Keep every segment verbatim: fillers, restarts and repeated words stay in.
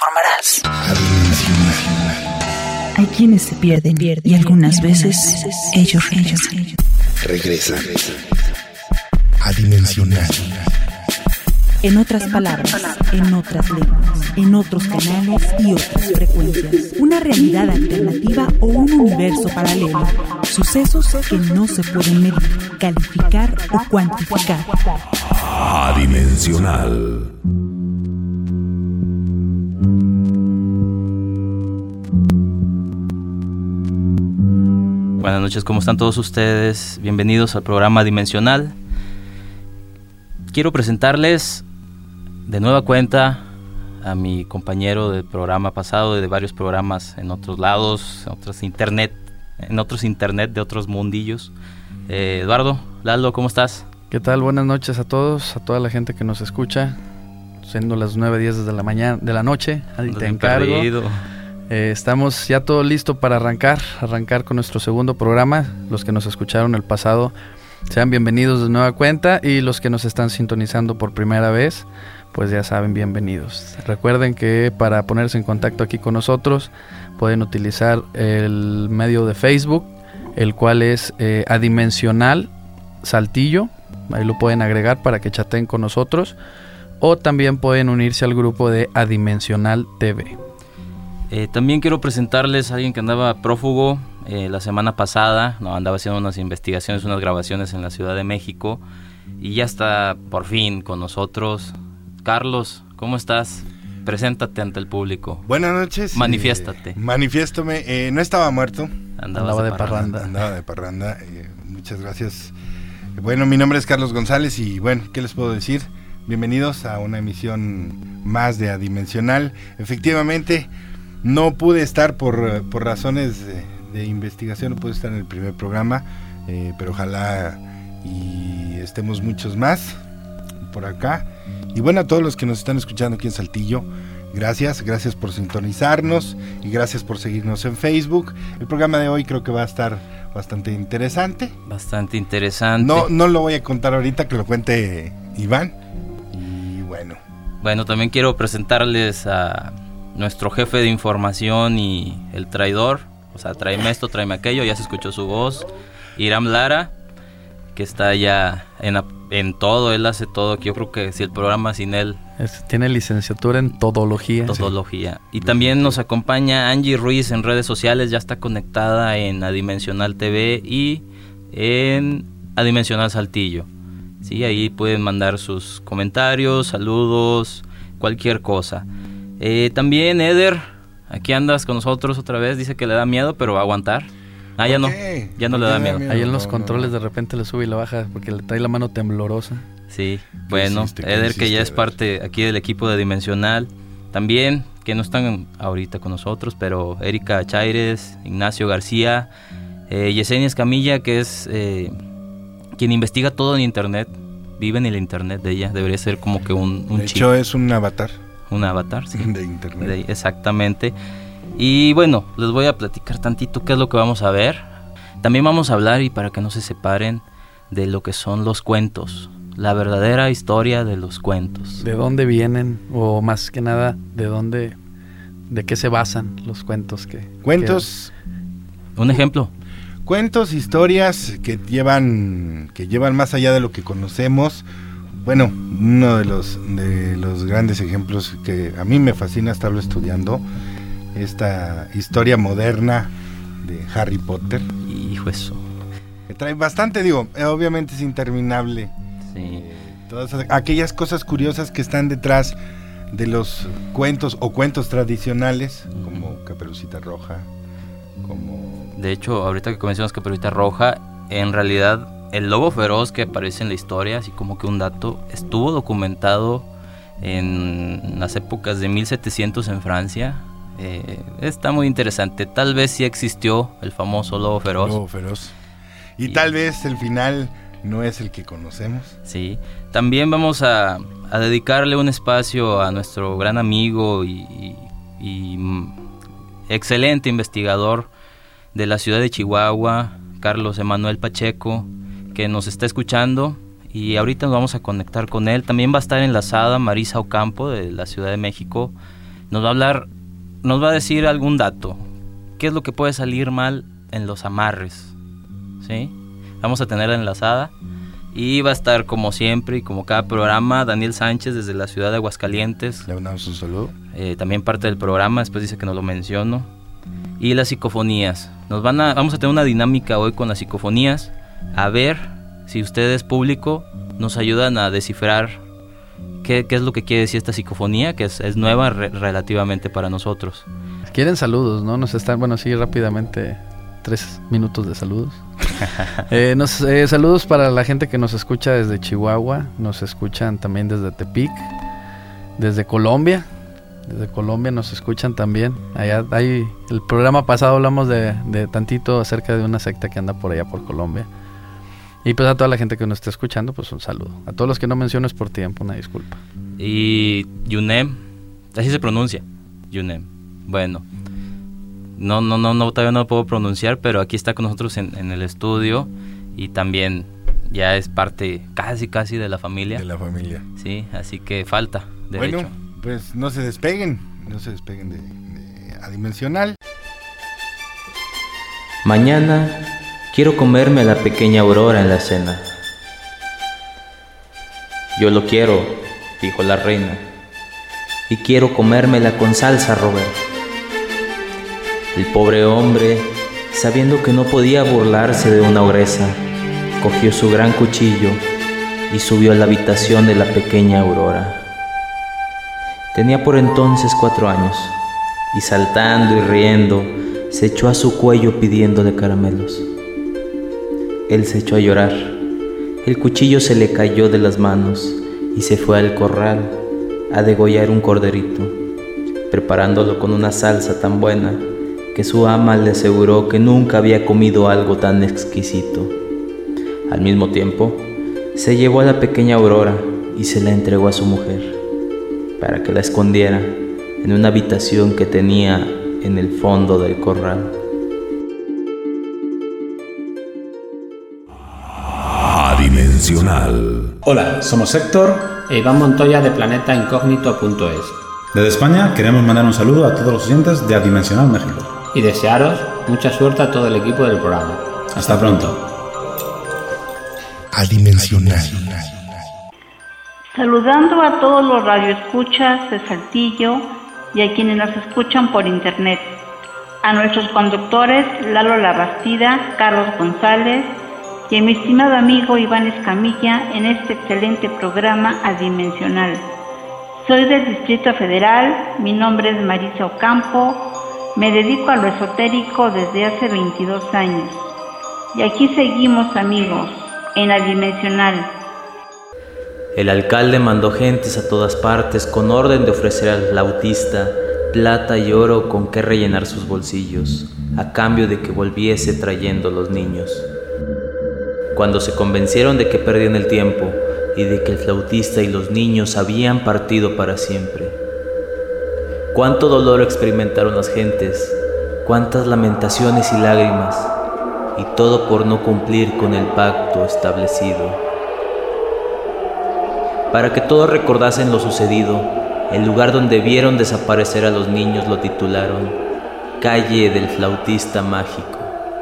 transformarás. Hay quienes se pierden y algunas veces ellos regresan. Regresa adimensional. En otras palabras, en otras lenguas, en otros canales y otras frecuencias. Una realidad alternativa o un universo paralelo. Sucesos que no se pueden medir, calificar o cuantificar. Adimensional. Buenas noches, ¿cómo están todos ustedes? Bienvenidos al programa Dimensional. Quiero presentarles de nueva cuenta a mi compañero del programa pasado, de varios programas en otros lados, en otros internet, en otros internet de otros mundillos. Eh, Eduardo, Lalo, ¿cómo estás? ¿Qué tal? Buenas noches a todos, a toda la gente que nos escucha. Siendo las nueve diez de la mañana, de la noche, ahí te encargo. Eh, estamos ya todo listo para arrancar, arrancar con nuestro segundo programa. Los que nos escucharon el pasado, sean bienvenidos de nueva cuenta, y los que nos están sintonizando por primera vez, pues ya saben, bienvenidos. Recuerden que para ponerse en contacto aquí con nosotros pueden utilizar el medio de Facebook, el cual es eh, Adimensional Saltillo. Ahí lo pueden agregar para que chateen con nosotros, o también pueden unirse al grupo de Adimensional T V. Eh, también quiero presentarles a alguien que andaba prófugo eh, la semana pasada. No, andaba haciendo unas investigaciones, unas grabaciones en la Ciudad de México, y ya está por fin con nosotros. Carlos, ¿cómo estás? Preséntate ante el público. Buenas noches. Manifiéstate. Eh, manifiéstome. Eh, no estaba muerto. Andaba de, de parranda. parranda. Andaba de parranda. Eh, muchas gracias. Bueno, mi nombre es Carlos González y bueno, ¿qué les puedo decir? Bienvenidos a una emisión más de Adimensional. Efectivamente, no pude estar por, por razones de, de investigación, no pude estar en el primer programa, eh, pero ojalá y estemos muchos más por acá. Y bueno, a todos los que nos están escuchando aquí en Saltillo, gracias, gracias por sintonizarnos y gracias por seguirnos en Facebook. El programa de hoy creo que va a estar bastante interesante. Bastante interesante. No, no lo voy a contar ahorita, que lo cuente Iván. Y bueno. Bueno, también quiero presentarles a nuestro jefe de información y el traidor, o sea, tráeme esto, tráeme aquello, ya se escuchó su voz, Iram Lara, que está ya en, en todo, él hace todo, que yo creo que si el programa sin él... Es, tiene licenciatura en todología. Todología. Sí. Y también nos acompaña Angie Ruiz en redes sociales, ya está conectada en Adimensional T V y en Adimensional Saltillo. Sí, ahí pueden mandar sus comentarios, saludos, cualquier cosa. Eh, también Eder, aquí andas con nosotros otra vez, dice que le da miedo, pero va a aguantar. Ah, ya no, ya no le da miedo. Ahí en los controles de repente le sube y le baja porque le trae la mano temblorosa. Sí, bueno, Eder, que ya es parte aquí del equipo de Dimensional. También, que no están ahorita con nosotros, pero Erika Chaires, Ignacio García, eh, Yesenia Escamilla, que es eh, quien investiga todo en internet, vive en el internet de ella, debería ser como que un, un de chip. hecho es un avatar. Un avatar, sí. De internet. De, exactamente. Y bueno, les voy a platicar tantito qué es lo que vamos a ver. También vamos a hablar, y para que no se separen, de lo que son los cuentos. La verdadera historia de los cuentos. ¿De dónde vienen? O más que nada, ¿de dónde, de qué se basan los cuentos? que Cuentos. Que... Un ejemplo. Cuentos, historias que llevan, que llevan más allá de lo que conocemos. Bueno, uno de los de los grandes ejemplos que a mí me fascina estarlo estudiando, esta historia moderna de Harry Potter. Hijo eso. Que trae bastante, digo, obviamente es interminable. Sí. Eh, todas aquellas cosas curiosas que están detrás de los cuentos o cuentos tradicionales, como Caperucita Roja, como... De hecho, ahorita que mencionas Caperucita Roja, en realidad... El lobo feroz que aparece en la historia, así como que un dato, estuvo documentado en las épocas de mil setecientos en Francia. Eh, está muy interesante. Tal vez sí existió el famoso lobo feroz. Lobo feroz. Y, y tal vez el final no es el que conocemos. Sí. También vamos a, a dedicarle un espacio a nuestro gran amigo y, y, y excelente investigador de la ciudad de Chihuahua, Carlos Emanuel Pacheco, que nos está escuchando, y ahorita nos vamos a conectar con él. También va a estar enlazada Marisa Ocampo de la Ciudad de México, Nos va a hablar, nos va a decir algún dato. ¿Qué es lo que puede salir mal en los amarres? ¿Sí? Vamos a tenerla enlazada. Y va a estar como siempre y como cada programa Daniel Sánchez desde la ciudad de Aguascalientes. Le mandamos un saludo. Eh, también parte del programa, después dice que no lo menciono. Y las psicofonías. Nos van a, vamos a tener una dinámica hoy con las psicofonías. A ver si ustedes, público, nos ayudan a descifrar qué, qué es lo que quiere decir esta psicofonía, que es, es nueva re, relativamente para nosotros. Quieren saludos, ¿no? Nos están, bueno, sí, rápidamente, tres minutos de saludos. eh, nos, eh, saludos para la gente que nos escucha desde Chihuahua, nos escuchan también desde Tepic, desde Colombia, desde Colombia nos escuchan también. Allá hay, el programa pasado hablamos de, de tantito acerca de una secta que anda por allá por Colombia. Y pues a toda la gente que nos está escuchando, pues un saludo. A todos los que no menciono es por tiempo, una disculpa. Y Yunem, así se pronuncia, Yunem. Bueno, no, no, no, no, todavía no lo puedo pronunciar, pero aquí está con nosotros en, en el estudio y también ya es parte casi, casi de la familia. De la familia. Sí, así que falta, de bueno, hecho. Pues no se despeguen, no se despeguen de, de Adimensional. Mañana quiero comerme a la pequeña Aurora en la cena. Yo lo quiero, dijo la reina, y quiero comérmela con salsa, Robert. El pobre hombre, sabiendo que no podía burlarse de una ogresa, cogió su gran cuchillo y subió a la habitación de la pequeña Aurora. Tenía por entonces cuatro años, y saltando y riendo, se echó a su cuello pidiéndole caramelos. Él se echó a llorar. El cuchillo se le cayó de las manos y se fue al corral a degollar un corderito, preparándolo con una salsa tan buena que su ama le aseguró que nunca había comido algo tan exquisito. Al mismo tiempo, se llevó a la pequeña Aurora y se la entregó a su mujer, para que la escondiera en una habitación que tenía en el fondo del corral. Adimensional. Hola, somos Héctor e Iván Montoya de planeta incógnito punto es. Desde España queremos mandar un saludo a todos los oyentes de Adimensional México. Y desearos mucha suerte a todo el equipo del programa. Hasta, Hasta pronto. Adimensional. Saludando a todos los radioescuchas de Saltillo y a quienes nos escuchan por internet. A nuestros conductores Lalo Labastida, Carlos González y a mi estimado amigo Iván Escamilla en este excelente programa Adimensional. Soy del Distrito Federal, mi nombre es Marisa Ocampo, me dedico a lo esotérico desde hace veintidós años. Y aquí seguimos, amigos, en Adimensional. El alcalde mandó gentes a todas partes con orden de ofrecer al flautista plata y oro con que rellenar sus bolsillos, a cambio de que volviese trayendo los niños. Cuando se convencieron de que perdían el tiempo y de que el flautista y los niños habían partido para siempre, cuánto dolor experimentaron las gentes, cuántas lamentaciones y lágrimas, y todo por no cumplir con el pacto establecido. Para que todos recordasen lo sucedido, el lugar donde vieron desaparecer a los niños lo titularon Calle del Flautista Mágico.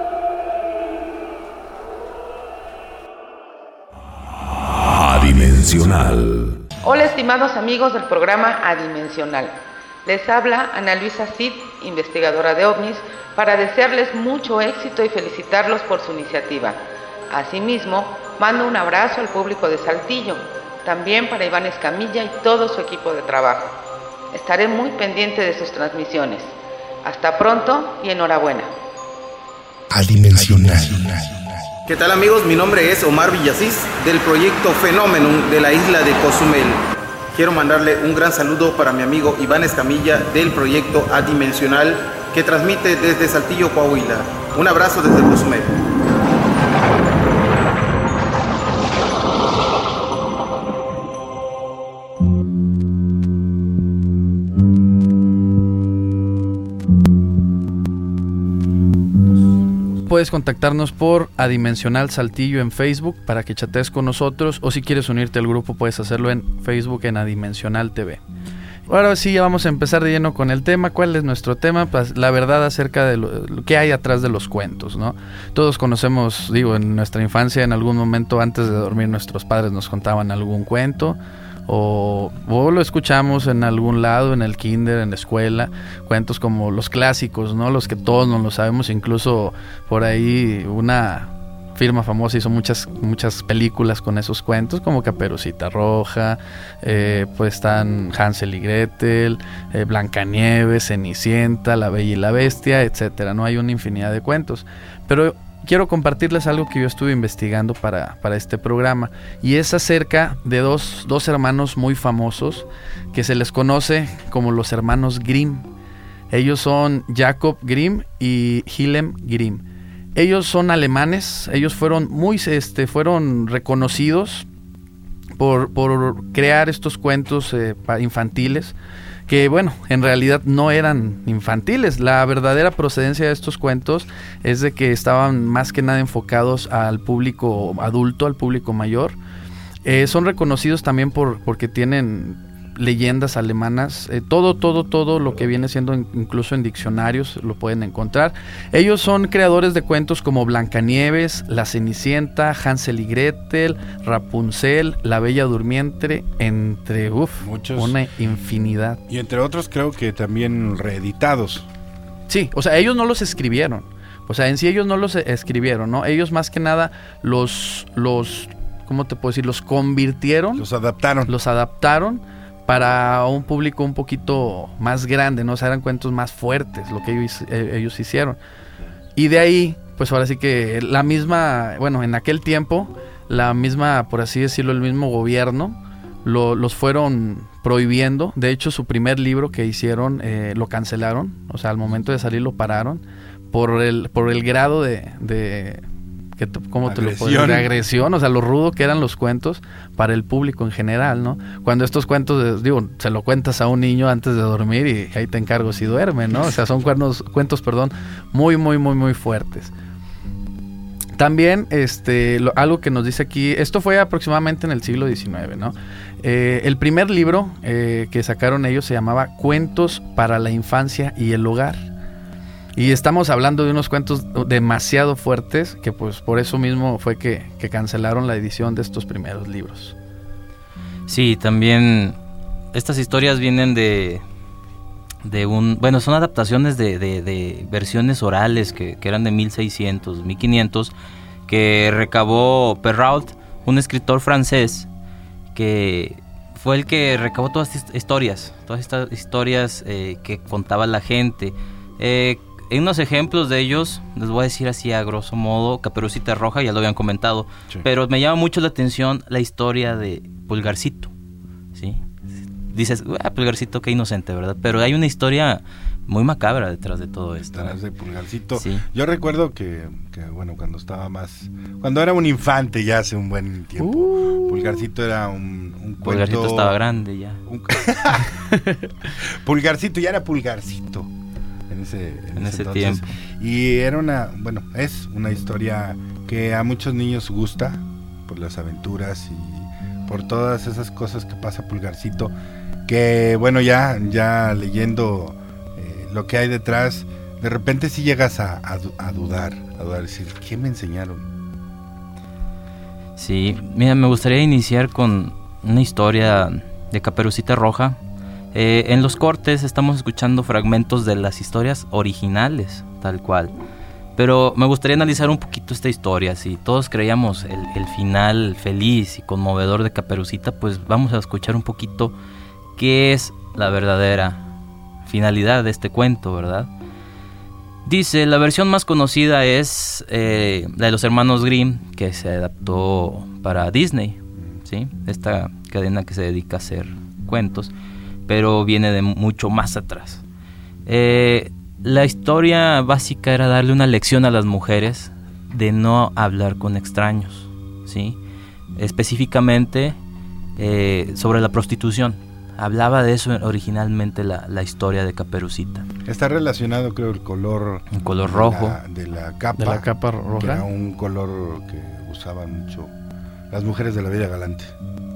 Adimensional. Hola, estimados amigos del programa Adimensional. Les habla Ana Luisa Cid, investigadora de ovnis, para desearles mucho éxito y felicitarlos por su iniciativa. Asimismo, mando un abrazo al público de Saltillo, también para Iván Escamilla y todo su equipo de trabajo. Estaré muy pendiente de sus transmisiones. Hasta pronto y enhorabuena. Adimensional. ¿Qué tal, amigos? Mi nombre es Omar Villasís, del proyecto Fenómeno de la isla de Cozumel. Quiero mandarle un gran saludo para mi amigo Iván Escamilla del proyecto Adimensional, que transmite desde Saltillo, Coahuila. Un abrazo desde Cozumel. Puedes contactarnos por Adimensional Saltillo en Facebook para que chatees con nosotros, o si quieres unirte al grupo puedes hacerlo en Facebook en Adimensional T V. Ahora sí, ya vamos a empezar de lleno con el tema. ¿Cuál es nuestro tema? Pues la verdad acerca de lo, lo que hay atrás de los cuentos, ¿no? Todos conocemos, digo, en nuestra infancia, en algún momento antes de dormir, nuestros padres nos contaban algún cuento, o, o lo escuchamos en algún lado, en el kinder, en la escuela, cuentos como los clásicos, ¿no? Los que todos nos lo sabemos, incluso por ahí una firma famosa hizo muchas muchas películas con esos cuentos, como Caperucita Roja, eh, pues están Hansel y Gretel, eh, Blancanieves, Cenicienta, La Bella y la Bestia, etcétera. No hay una infinidad de cuentos, pero quiero compartirles algo que yo estuve investigando para, para este programa, y es acerca de dos, dos hermanos muy famosos que se les conoce como los hermanos Grimm. Ellos son Jacob Grimm y Wilhelm Grimm. Ellos son alemanes. Ellos fueron muy este fueron reconocidos por, por crear estos cuentos eh, infantiles, que bueno, en realidad no eran infantiles. La verdadera procedencia de estos cuentos es de que estaban más que nada enfocados al público adulto, al público mayor. Eh, son reconocidos también por porque tienen leyendas alemanas, eh, todo, todo, todo lo que viene siendo in, incluso en diccionarios lo pueden encontrar. Ellos son creadores de cuentos como Blancanieves, La Cenicienta, Hansel y Gretel, Rapunzel, La Bella Durmiente, entre uf, muchos, una infinidad. Y entre otros creo que también reeditados. Sí, o sea, ellos no los escribieron, o sea, en sí ellos no los escribieron, ¿no? Ellos más que nada los, los, ¿cómo te puedo decir? Los convirtieron. Los adaptaron. Los adaptaron para un público un poquito más grande, ¿no? O sea, eran cuentos más fuertes lo que ellos, eh, ellos hicieron. Y de ahí, pues ahora sí que la misma, bueno, en aquel tiempo, la misma, por así decirlo, el mismo gobierno lo, los fueron prohibiendo. De hecho, su primer libro que hicieron eh, lo cancelaron, o sea, al momento de salir lo pararon por el, por el grado de... de que ¿cómo te lo puedo decir? De agresión, o sea, lo rudo que eran los cuentos para el público en general, ¿no? Cuando estos cuentos, digo, se lo cuentas a un niño antes de dormir y ahí te encargo si duerme, ¿no? O sea, son cuentos, cuentos, perdón, muy, muy, muy, muy fuertes. También, este, lo, algo que nos dice aquí, esto fue aproximadamente en el siglo diecinueve, ¿no? Eh, el primer libro eh, que sacaron ellos se llamaba Cuentos para la Infancia y el Hogar. Y estamos hablando de unos cuentos demasiado fuertes que pues por eso mismo fue que, que cancelaron la edición de estos primeros libros. Sí, también estas historias vienen de, de un... Bueno, son adaptaciones de, de, de versiones orales que, que eran de mil seiscientos, mil quinientos, que recabó Perrault, un escritor francés, que fue el que recabó todas estas historias, todas estas historias eh, que contaba la gente. Eh, En unos ejemplos de ellos, les voy a decir así a grosso modo, Caperucita Roja, ya lo habían comentado, sí. Pero me llama mucho la atención la historia de Pulgarcito, ¿sí? Dices, ah, Pulgarcito, qué inocente, ¿verdad? Pero hay una historia muy macabra detrás de todo esto. Detrás de Pulgarcito. Sí. Yo recuerdo que, que, bueno, cuando estaba más... Cuando era un infante ya hace un buen tiempo, uh, Pulgarcito era un, un cuento... Pulgarcito estaba grande ya. Un... Pulgarcito ya era Pulgarcito. En ese, en en ese, ese tiempo. Y era una, bueno, es una historia que a muchos niños gusta por las aventuras y por todas esas cosas que pasa Pulgarcito, que bueno, ya, ya leyendo eh, lo que hay detrás, de repente sí llegas a, a, a dudar, a dudar, decir, ¿qué me enseñaron? Sí, mira, me gustaría iniciar con una historia de Caperucita Roja. Eh, en los cortes estamos escuchando fragmentos de las historias originales, tal cual. Pero me gustaría analizar un poquito esta historia. Si todos creíamos el, el final feliz y conmovedor de Caperucita, pues vamos a escuchar un poquito qué es la verdadera finalidad de este cuento, ¿verdad? Dice, la versión más conocida es eh, la de los hermanos Grimm, que se adaptó para Disney, ¿sí? Esta cadena que se dedica a hacer cuentos, pero viene de mucho más atrás. Eh, la historia básica era darle una lección a las mujeres de no hablar con extraños, ¿sí? Específicamente eh, sobre la prostitución. Hablaba de eso originalmente la, la historia de Caperucita. Está relacionado, creo, el color... El color rojo. De la, de la capa. De la capa roja. Que era un color que usaban mucho las mujeres de la vida galante.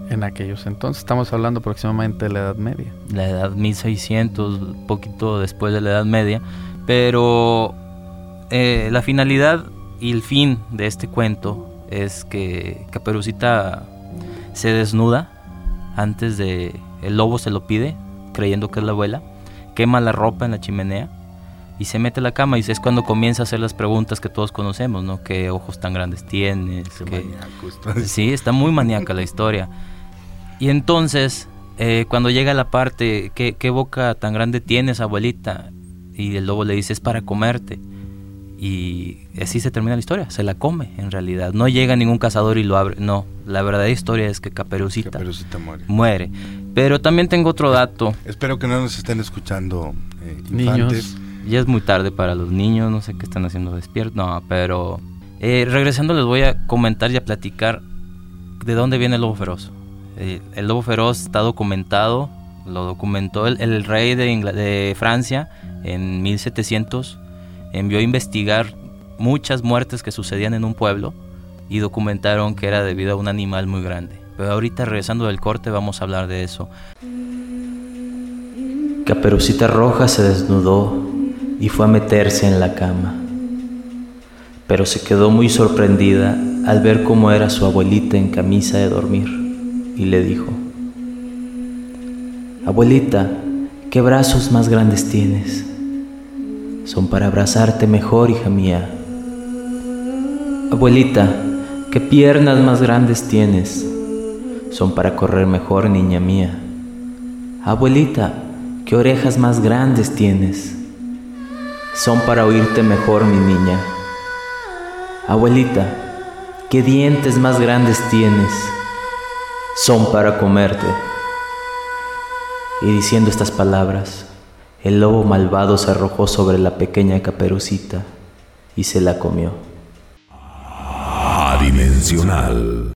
En aquellos entonces, estamos hablando aproximadamente de la Edad Media. La edad mil seiscientos, poquito después de la Edad Media, pero eh, la finalidad y el fin de este cuento es que Caperucita se desnuda antes de... El lobo se lo pide, creyendo que es la abuela, quema la ropa en la chimenea y se mete a la cama, y es cuando comienza a hacer las preguntas que todos conocemos, ¿no? ¿Qué ojos tan grandes tienes? Qué maníaco, sí, está muy maníaca la historia. Y entonces, eh, cuando llega la parte, ¿qué, ¿qué boca tan grande tienes, abuelita? Y el lobo le dice, es para comerte. Y así se termina la historia, se la come en realidad. No llega ningún cazador y lo abre, no. La verdadera historia es que Caperucita, Caperucita muere. muere. Pero también tengo otro dato. Espero que no nos estén escuchando eh, infantes. Niños. Ya es muy tarde para los niños, no sé qué están haciendo despiertos. No, pero eh, regresando les voy a comentar y a platicar de dónde viene el lobo feroz. Eh, el lobo feroz está documentado, lo documentó el, el rey de, Ingl- de Francia en mil setecientos. Envió a investigar muchas muertes que sucedían en un pueblo y documentaron que era debido a un animal muy grande. Pero ahorita, regresando del corte, vamos a hablar de eso. Caperucita Roja se desnudó y fue a meterse en la cama, pero se quedó muy sorprendida al ver cómo era su abuelita en camisa de dormir, y le dijo: Abuelita, ¿qué brazos más grandes tienes? Son para abrazarte mejor, hija mía. Abuelita, ¿qué piernas más grandes tienes? Son para correr mejor, niña mía. Abuelita, ¿qué orejas más grandes tienes? Son para oírte mejor, mi niña. Abuelita, ¿qué dientes más grandes tienes? Son para comerte. Y diciendo estas palabras, el lobo malvado se arrojó sobre la pequeña Caperucita y se la comió. Adimensional.